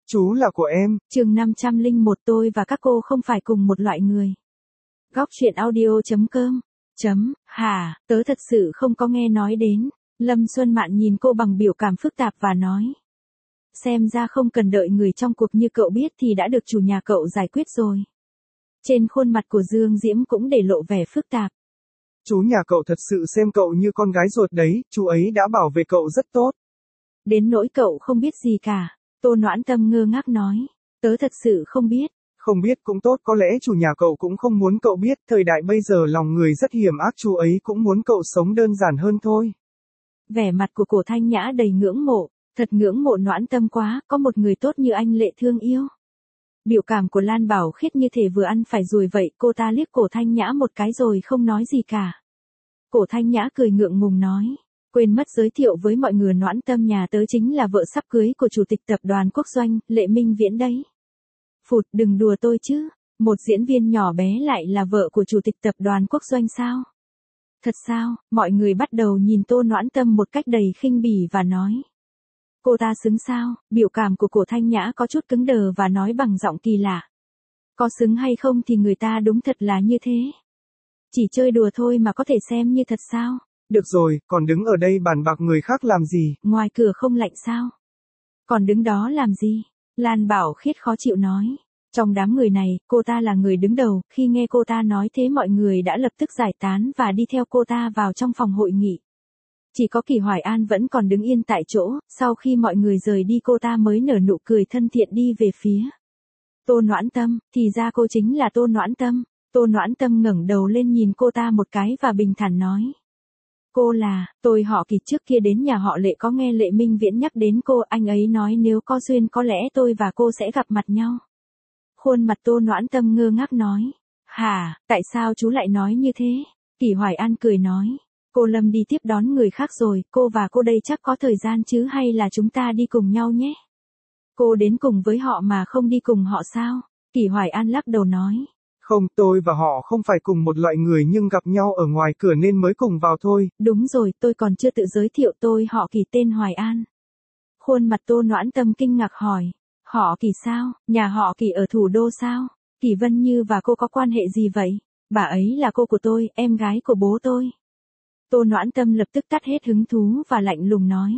Chú là của em. Chương 501 tôi và các cô không phải cùng một loại người. Góc truyện audio.com. Hả, tớ thật sự không có nghe nói đến. Lâm Xuân Mạn nhìn cô bằng biểu cảm phức tạp và nói. Xem ra không cần đợi người trong cuộc như cậu biết thì đã được chủ nhà cậu giải quyết rồi. Trên khuôn mặt của Dương Diễm cũng để lộ vẻ phức tạp. Chú nhà cậu thật sự xem cậu như con gái ruột đấy, chú ấy đã bảo vệ cậu rất tốt. Đến nỗi cậu không biết gì cả. Tô Noãn Tâm ngơ ngác nói. Tớ thật sự không biết. Không biết cũng tốt, có lẽ chủ nhà cậu cũng không muốn cậu biết, thời đại bây giờ lòng người rất hiểm ác, chú ấy cũng muốn cậu sống đơn giản hơn thôi. Vẻ mặt của Cổ Thanh Nhã đầy ngưỡng mộ, thật ngưỡng mộ Noãn Tâm quá, có một người tốt như anh Lệ thương yêu. Biểu cảm của Lan Bảo Khiết như thể vừa ăn phải ruồi vậy, cô ta liếc Cổ Thanh Nhã một cái rồi không nói gì cả. Cổ Thanh Nhã cười ngượng ngùng nói, quên mất giới thiệu với mọi người, Noãn Tâm nhà tớ chính là vợ sắp cưới của chủ tịch tập đoàn Quốc Doanh, Lệ Minh Viễn đấy. Phụt, đừng đùa tôi chứ, một diễn viên nhỏ bé lại là vợ của chủ tịch tập đoàn Quốc Doanh sao? Thật sao? Mọi người bắt đầu nhìn Tô Noãn Tâm một cách đầy khinh bỉ và nói. Cô ta xứng sao? Biểu cảm của Cổ Thanh Nhã có chút cứng đờ và nói bằng giọng kỳ lạ. Có xứng hay không thì người ta đúng thật là như thế. Chỉ chơi đùa thôi mà có thể xem như thật sao? Được rồi, còn đứng ở đây bàn bạc người khác làm gì? Ngoài cửa không lạnh sao? Còn đứng đó làm gì? Lan Bảo Khiết khó chịu nói. Trong đám người này, cô ta là người đứng đầu, khi nghe cô ta nói thế mọi người đã lập tức giải tán và đi theo cô ta vào trong phòng hội nghị. Chỉ có Kỳ Hoài An vẫn còn đứng yên tại chỗ, sau khi mọi người rời đi cô ta mới nở nụ cười thân thiện đi về phía Tô Noãn Tâm, thì ra cô chính là Tô Noãn Tâm. Tô Noãn Tâm ngẩng đầu lên nhìn cô ta một cái và bình thản nói. Cô là, tôi họ Kỳ, trước kia đến nhà họ Lệ có nghe Lệ Minh Viễn nhắc đến cô, anh ấy nói nếu có duyên có lẽ tôi và cô sẽ gặp mặt nhau. Khuôn mặt Tô Noãn Tâm ngơ ngác nói. Hả, tại sao chú lại nói như thế? Kỳ Hoài An cười nói. Cô Lâm đi tiếp đón người khác rồi, cô và cô đây chắc có thời gian chứ, hay là chúng ta đi cùng nhau nhé? Cô đến cùng với họ mà không đi cùng họ sao? Kỳ Hoài An lắc đầu nói. Không, tôi và họ không phải cùng một loại người nhưng gặp nhau ở ngoài cửa nên mới cùng vào thôi. Đúng rồi, tôi còn chưa tự giới thiệu, tôi họ Kỳ, tên Hoài An. Khuôn mặt Tô Noãn Tâm kinh ngạc hỏi. Họ Kỳ sao? Nhà họ Kỳ ở thủ đô sao? Kỳ Vân Như và cô có quan hệ gì vậy? Bà ấy là cô của tôi, em gái của bố tôi. Tô Noãn Tâm lập tức tắt hết hứng thú và lạnh lùng nói.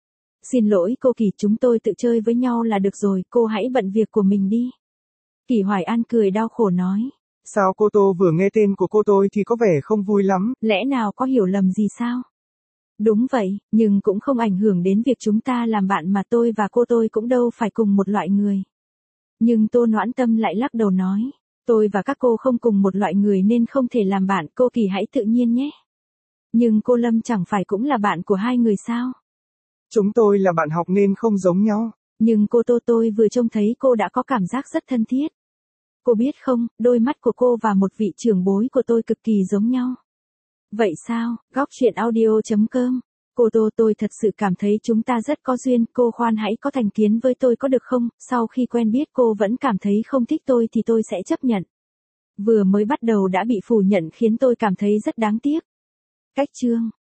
Xin lỗi cô Kỳ, chúng tôi tự chơi với nhau là được rồi, cô hãy bận việc của mình đi. Kỳ Hoài An cười đau khổ nói. Sao cô Tô vừa nghe tên của cô tôi thì có vẻ không vui lắm? Lẽ nào có hiểu lầm gì sao? Đúng vậy, nhưng cũng không ảnh hưởng đến việc chúng ta làm bạn mà, tôi và cô tôi cũng đâu phải cùng một loại người. Nhưng Tô Noãn Tâm lại lắc đầu nói. Tôi và các cô không cùng một loại người nên không thể làm bạn, cô Kỳ hãy tự nhiên nhé. Nhưng cô Lâm chẳng phải cũng là bạn của hai người sao? Chúng tôi là bạn học nên không giống nhau. Nhưng cô Tô, tôi vừa trông thấy cô đã có cảm giác rất thân thiết. Cô biết không, đôi mắt của cô và một vị trưởng bối của tôi cực kỳ giống nhau. Vậy sao? Góc truyện audio.com. Cô Tô, tôi thật sự cảm thấy chúng ta rất có duyên, cô khoan hãy có thành kiến với tôi có được không? Sau khi quen biết cô vẫn cảm thấy không thích tôi thì tôi sẽ chấp nhận. Vừa mới bắt đầu đã bị phủ nhận khiến tôi cảm thấy rất đáng tiếc. Cách chương